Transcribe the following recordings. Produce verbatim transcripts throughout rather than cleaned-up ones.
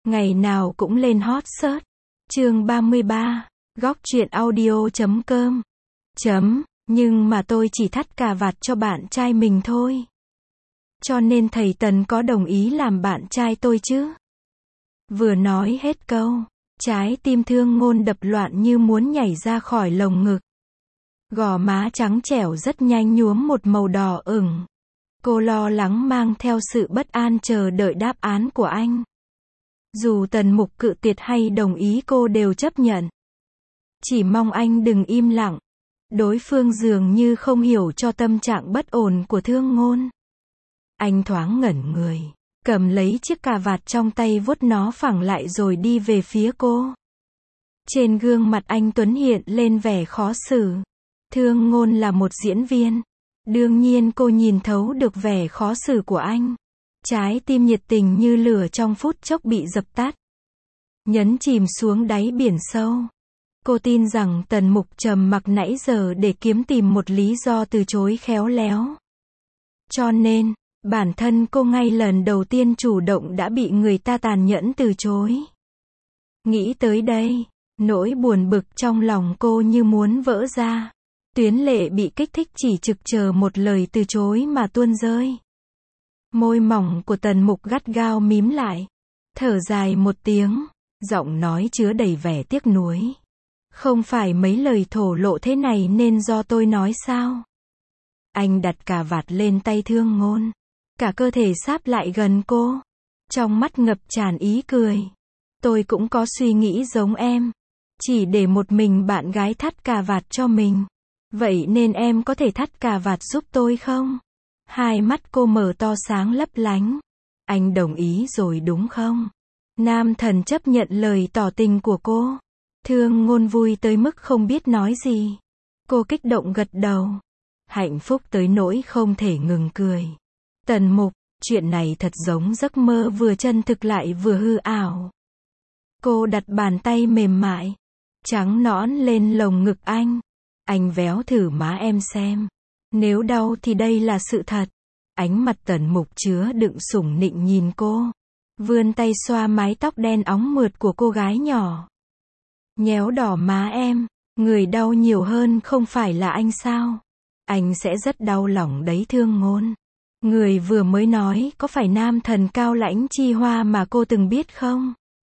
ngày nào cũng lên hot search. Chương ba mươi ba, góc truyện audio chấm com. Chấm, nhưng mà tôi chỉ thắt cà vạt cho bạn trai mình thôi. Cho nên thầy Tần có đồng ý làm bạn trai tôi chứ? Vừa nói hết câu, trái tim Thương Ngôn đập loạn như muốn nhảy ra khỏi lồng ngực. Gò má trắng trẻo rất nhanh nhuốm một màu đỏ ửng. Cô lo lắng mang theo sự bất an chờ đợi đáp án của anh. Dù Tần Mục cự tuyệt hay đồng ý cô đều chấp nhận. Chỉ mong anh đừng im lặng. Đối phương dường như không hiểu cho tâm trạng bất ổn của Thương Ngôn. Anh thoáng ngẩn người, cầm lấy chiếc cà vạt trong tay vuốt nó phẳng lại rồi đi về phía cô. Trên gương mặt anh Tuấn hiện lên vẻ khó xử. Thương Ngôn là một diễn viên. Đương nhiên cô nhìn thấu được vẻ khó xử của anh. Trái tim nhiệt tình như lửa trong phút chốc bị dập tắt. Nhấn chìm xuống đáy biển sâu. Cô tin rằng Tần Mục trầm mặc nãy giờ để kiếm tìm một lý do từ chối khéo léo. Cho nên, bản thân cô ngay lần đầu tiên chủ động đã bị người ta tàn nhẫn từ chối. Nghĩ tới đây, nỗi buồn bực trong lòng cô như muốn vỡ ra. Tuyến lệ bị kích thích chỉ trực chờ một lời từ chối mà tuôn rơi. Môi mỏng của Tần Mục gắt gao mím lại. Thở dài một tiếng, giọng nói chứa đầy vẻ tiếc nuối. Không phải mấy lời thổ lộ thế này nên do tôi nói sao? Anh đặt cà vạt lên tay Thương Ngôn. Cả cơ thể sáp lại gần cô. Trong mắt ngập tràn ý cười. Tôi cũng có suy nghĩ giống em. Chỉ để một mình bạn gái thắt cà vạt cho mình. Vậy nên em có thể thắt cà vạt giúp tôi không? Hai mắt cô mở to sáng lấp lánh. Anh đồng ý rồi đúng không? Nam thần chấp nhận lời tỏ tình của cô. Thương Ngôn vui tới mức không biết nói gì. Cô kích động gật đầu. Hạnh phúc tới nỗi không thể ngừng cười. Tần Mục, chuyện này thật giống giấc mơ vừa chân thực lại vừa hư ảo. Cô đặt bàn tay mềm mại, trắng nõn lên lồng ngực anh. Anh véo thử má em xem. Nếu đau thì đây là sự thật. Ánh mặt Tần Mục chứa đựng sủng nịnh nhìn cô. Vươn tay xoa mái tóc đen óng mượt của cô gái nhỏ. Nhéo đỏ má em. Người đau nhiều hơn không phải là anh sao? Anh sẽ rất đau lòng đấy Thương Ngôn. Người vừa mới nói có phải nam thần cao lãnh chi hoa mà cô từng biết không?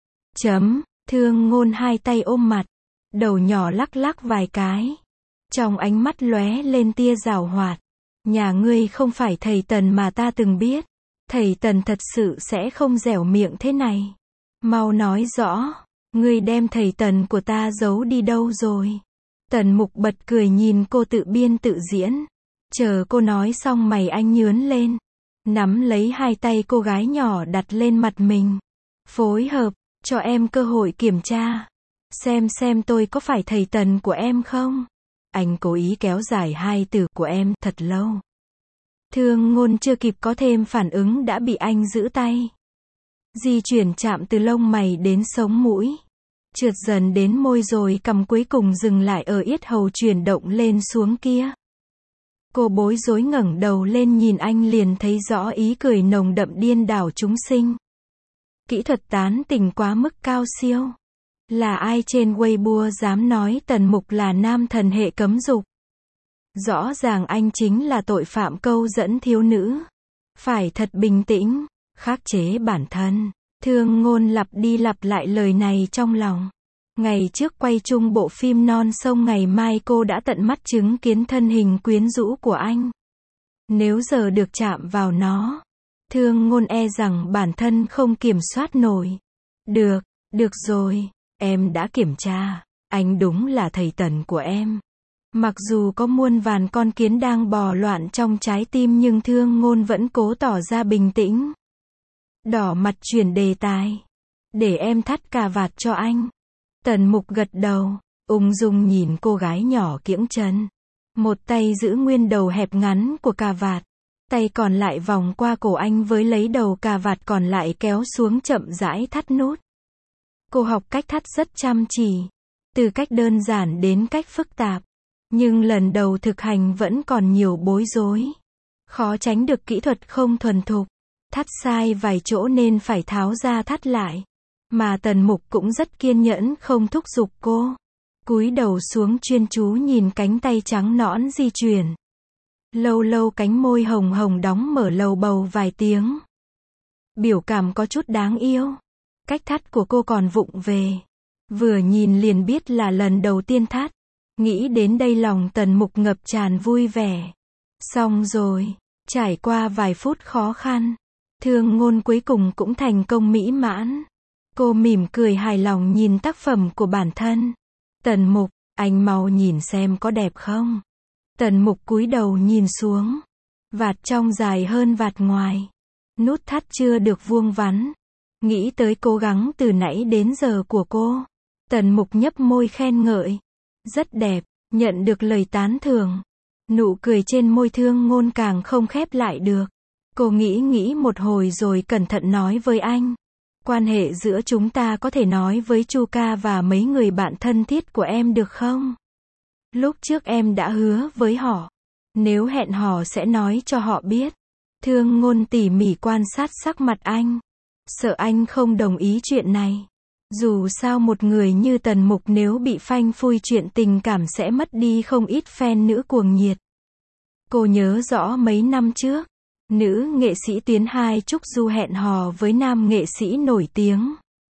Chấm, Thương Ngôn hai tay ôm mặt. Đầu nhỏ lắc lắc vài cái. Trong ánh mắt lóe lên tia giảo hoạt. Nhà ngươi không phải thầy Tần mà ta từng biết. Thầy Tần thật sự sẽ không dẻo miệng thế này. Mau nói rõ. Ngươi đem thầy Tần của ta giấu đi đâu rồi? Tần Mục bật cười nhìn cô tự biên tự diễn. Chờ cô nói xong mày anh nhướn lên. Nắm lấy hai tay cô gái nhỏ đặt lên mặt mình. Phối hợp, cho em cơ hội kiểm tra. Xem xem tôi có phải thầy Tần của em không? Anh cố ý kéo dài hai từ của em thật lâu. Thương Ngôn chưa kịp có thêm phản ứng đã bị anh giữ tay. Di chuyển chạm từ lông mày đến sống mũi. Trượt dần đến môi rồi cằm cuối cùng dừng lại ở yết hầu chuyển động lên xuống kia. Cô bối rối ngẩng đầu lên nhìn anh liền thấy rõ ý cười nồng đậm điên đảo chúng sinh. Kỹ thuật tán tỉnh quá mức cao siêu. Là ai trên Weibo dám nói Tần Mục là nam thần hệ cấm dục? Rõ ràng anh chính là tội phạm câu dẫn thiếu nữ. Phải thật bình tĩnh, khắc chế bản thân. Thương Ngôn lặp đi lặp lại lời này trong lòng. Ngày trước quay chung bộ phim Non Sông ngày mai cô đã tận mắt chứng kiến thân hình quyến rũ của anh. Nếu giờ được chạm vào nó, Thương Ngôn e rằng bản thân không kiểm soát nổi. Được, được rồi, em đã kiểm tra. Anh đúng là thầy Tần của em. Mặc dù có muôn vàn con kiến đang bò loạn trong trái tim nhưng Thương Ngôn vẫn cố tỏ ra bình tĩnh. Đỏ mặt chuyển đề tài. Để em thắt cà vạt cho anh. Tần Mục gật đầu, ung dung nhìn cô gái nhỏ kiễng chân. Một tay giữ nguyên đầu hẹp ngắn của cà vạt. Tay còn lại vòng qua cổ anh với lấy đầu cà vạt còn lại kéo xuống chậm rãi thắt nút. Cô học cách thắt rất chăm chỉ. Từ cách đơn giản đến cách phức tạp. Nhưng lần đầu thực hành vẫn còn nhiều bối rối. Khó tránh được kỹ thuật không thuần thục. Thắt sai vài chỗ nên phải tháo ra thắt lại. Mà Tần Mục cũng rất kiên nhẫn không thúc giục cô. Cúi đầu xuống chuyên chú nhìn cánh tay trắng nõn di chuyển. Lâu lâu cánh môi hồng hồng đóng mở lầu bầu vài tiếng. Biểu cảm có chút đáng yêu. Cách thắt của cô còn vụng về. Vừa nhìn liền biết là lần đầu tiên thắt. Nghĩ đến đây lòng Tần Mục ngập tràn vui vẻ. Xong rồi, trải qua vài phút khó khăn, Thương Ngôn cuối cùng cũng thành công mỹ mãn. Cô mỉm cười hài lòng nhìn tác phẩm của bản thân. Tần Mục, anh mau nhìn xem có đẹp không? Tần Mục cúi đầu nhìn xuống. Vạt trong dài hơn vạt ngoài. Nút thắt chưa được vuông vắn. Nghĩ tới cố gắng từ nãy đến giờ của cô. Tần Mục nhấp môi khen ngợi. Rất đẹp, nhận được lời tán thưởng. Nụ cười trên môi Thương Ngôn càng không khép lại được. Cô nghĩ nghĩ một hồi rồi cẩn thận nói với anh. Quan hệ giữa chúng ta có thể nói với Chu ca và mấy người bạn thân thiết của em được không? Lúc trước em đã hứa với họ. Nếu hẹn hò sẽ nói cho họ biết. Thương Ngôn tỉ mỉ quan sát sắc mặt anh. Sợ anh không đồng ý chuyện này. Dù sao một người như Tần Mục nếu bị phanh phui chuyện tình cảm sẽ mất đi không ít fan nữ cuồng nhiệt. Cô nhớ rõ mấy năm trước, nữ nghệ sĩ Tuyến Hai Trúc Du hẹn hò với nam nghệ sĩ nổi tiếng.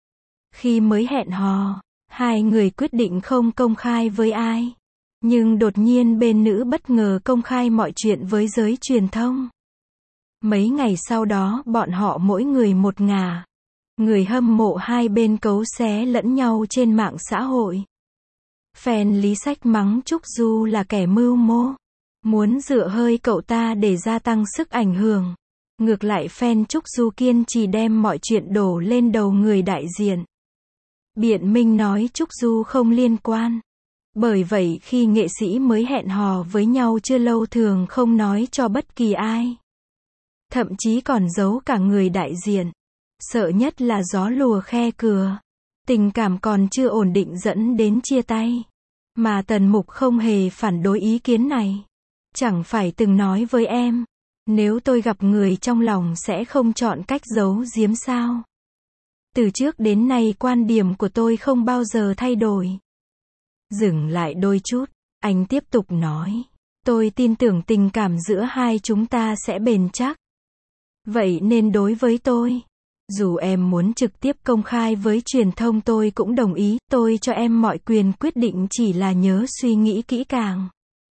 Khi mới hẹn hò, hai người quyết định không công khai với ai. Nhưng đột nhiên bên nữ bất ngờ công khai mọi chuyện với giới truyền thông. Mấy ngày sau đó bọn họ mỗi người một ngả. Người hâm mộ hai bên cấu xé lẫn nhau trên mạng xã hội. Fan Lý Sách mắng Trúc Du là kẻ mưu mô. Muốn dựa hơi cậu ta để gia tăng sức ảnh hưởng. Ngược lại fan Trúc Du kiên trì đem mọi chuyện đổ lên đầu người đại diện. Biện minh nói Trúc Du không liên quan. Bởi vậy khi nghệ sĩ mới hẹn hò với nhau chưa lâu thường không nói cho bất kỳ ai. Thậm chí còn giấu cả người đại diện. Sợ nhất là gió lùa khe cửa. Tình cảm còn chưa ổn định dẫn đến chia tay. Mà Tần Mục không hề phản đối ý kiến này. Chẳng phải từng nói với em. Nếu tôi gặp người trong lòng sẽ không chọn cách giấu giếm sao. Từ trước đến nay quan điểm của tôi không bao giờ thay đổi. Dừng lại đôi chút, anh tiếp tục nói. Tôi tin tưởng tình cảm giữa hai chúng ta sẽ bền chắc. Vậy nên đối với tôi, dù em muốn trực tiếp công khai với truyền thông tôi cũng đồng ý, tôi cho em mọi quyền quyết định chỉ là nhớ suy nghĩ kỹ càng.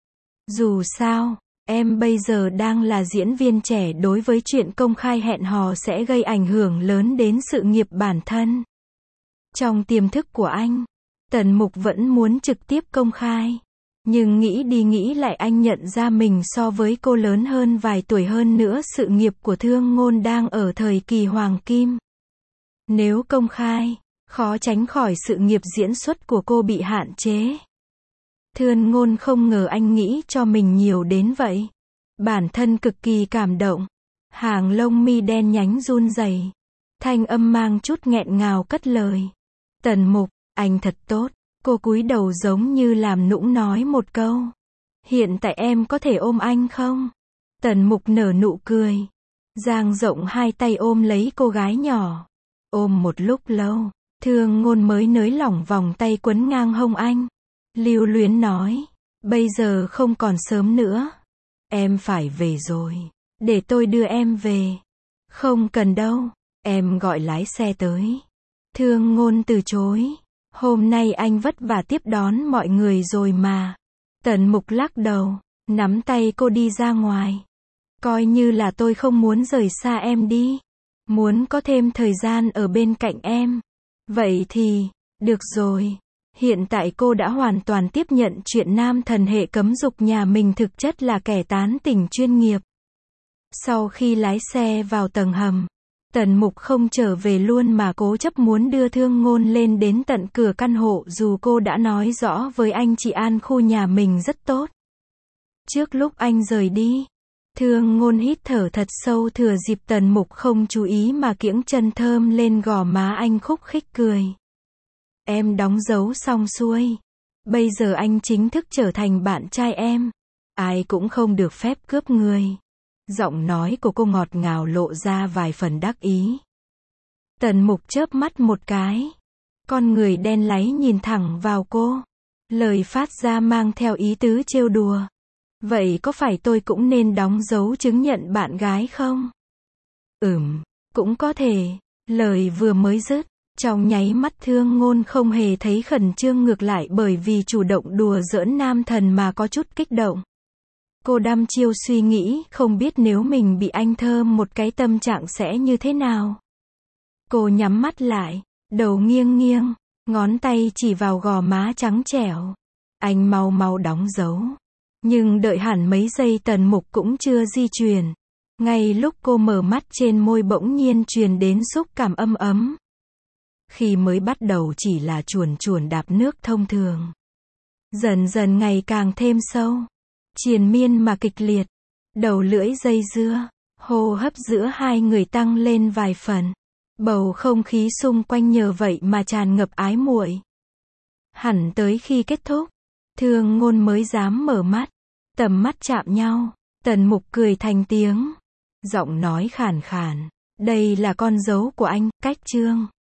Dù sao, em bây giờ đang là diễn viên trẻ đối với chuyện công khai hẹn hò sẽ gây ảnh hưởng lớn đến sự nghiệp bản thân. Trong tiềm thức của anh, Tần Mục vẫn muốn trực tiếp công khai. Nhưng nghĩ đi nghĩ lại anh nhận ra mình so với cô lớn hơn vài tuổi hơn nữa sự nghiệp của Thương Ngôn đang ở thời kỳ hoàng kim. Nếu công khai, khó tránh khỏi sự nghiệp diễn xuất của cô bị hạn chế. Thương Ngôn không ngờ anh nghĩ cho mình nhiều đến vậy. Bản thân cực kỳ cảm động. Hàng lông mi đen nhánh run rẩy. Thanh âm mang chút nghẹn ngào cất lời. Tần Mục, anh thật tốt. Cô cúi đầu giống như làm nũng nói một câu. Hiện tại em có thể ôm anh không? Tần Mục nở nụ cười. Dang rộng hai tay ôm lấy cô gái nhỏ. Ôm một lúc lâu, Thương Ngôn mới nới lỏng vòng tay quấn ngang hông anh. Lưu luyến nói. Bây giờ không còn sớm nữa. Em phải về rồi. Để tôi đưa em về. Không cần đâu. Em gọi lái xe tới. Thương Ngôn từ chối. Hôm nay anh vất vả tiếp đón mọi người rồi mà. Tần Mục lắc đầu, nắm tay cô đi ra ngoài. Coi như là tôi không muốn rời xa em đi. Muốn có thêm thời gian ở bên cạnh em. Vậy thì, được rồi. Hiện tại cô đã hoàn toàn tiếp nhận chuyện nam thần hệ cấm dục nhà mình thực chất là kẻ tán tỉnh chuyên nghiệp. Sau khi lái xe vào tầng hầm, Tần Mục không trở về luôn mà cố chấp muốn đưa Thương Ngôn lên đến tận cửa căn hộ dù cô đã nói rõ với anh chị An khu nhà mình rất tốt. Trước lúc anh rời đi, Thương Ngôn hít thở thật sâu thừa dịp Tần Mục không chú ý mà kiễng chân thơm lên gò má anh khúc khích cười. Em đóng dấu xong xuôi. Bây giờ anh chính thức trở thành bạn trai em. Ai cũng không được phép cướp người. Giọng nói của cô ngọt ngào lộ ra vài phần đắc ý. Tần Mục chớp mắt một cái. Con người đen láy nhìn thẳng vào cô. Lời phát ra mang theo ý tứ trêu đùa. Vậy có phải tôi cũng nên đóng dấu chứng nhận bạn gái không? Ừm, cũng có thể. Lời vừa mới dứt, trong nháy mắt Thương Ngôn không hề thấy khẩn trương, ngược lại bởi vì chủ động đùa giỡn nam thần mà có chút kích động. Cô đăm chiêu suy nghĩ, không biết nếu mình bị anh thơm một cái tâm trạng sẽ như thế nào. Cô nhắm mắt lại, đầu nghiêng nghiêng, ngón tay chỉ vào gò má trắng trẻo. Anh mau mau đóng dấu. Nhưng đợi hẳn mấy giây Tần Mục cũng chưa di chuyển. Ngay lúc cô mở mắt trên môi bỗng nhiên truyền đến xúc cảm ấm ấm. Khi mới bắt đầu chỉ là chuồn chuồn đạp nước thông thường. Dần dần ngày càng thêm sâu. Triền miên mà kịch liệt. Đầu lưỡi dây dưa. Hô hấp giữa hai người tăng lên vài phần. Bầu không khí xung quanh nhờ vậy mà tràn ngập ái muội. Hẳn tới khi kết thúc, Thương Ngôn mới dám mở mắt. Tầm mắt chạm nhau. Tần Mục cười thành tiếng. Giọng nói khàn khàn. Đây là con dấu của anh, cách trương.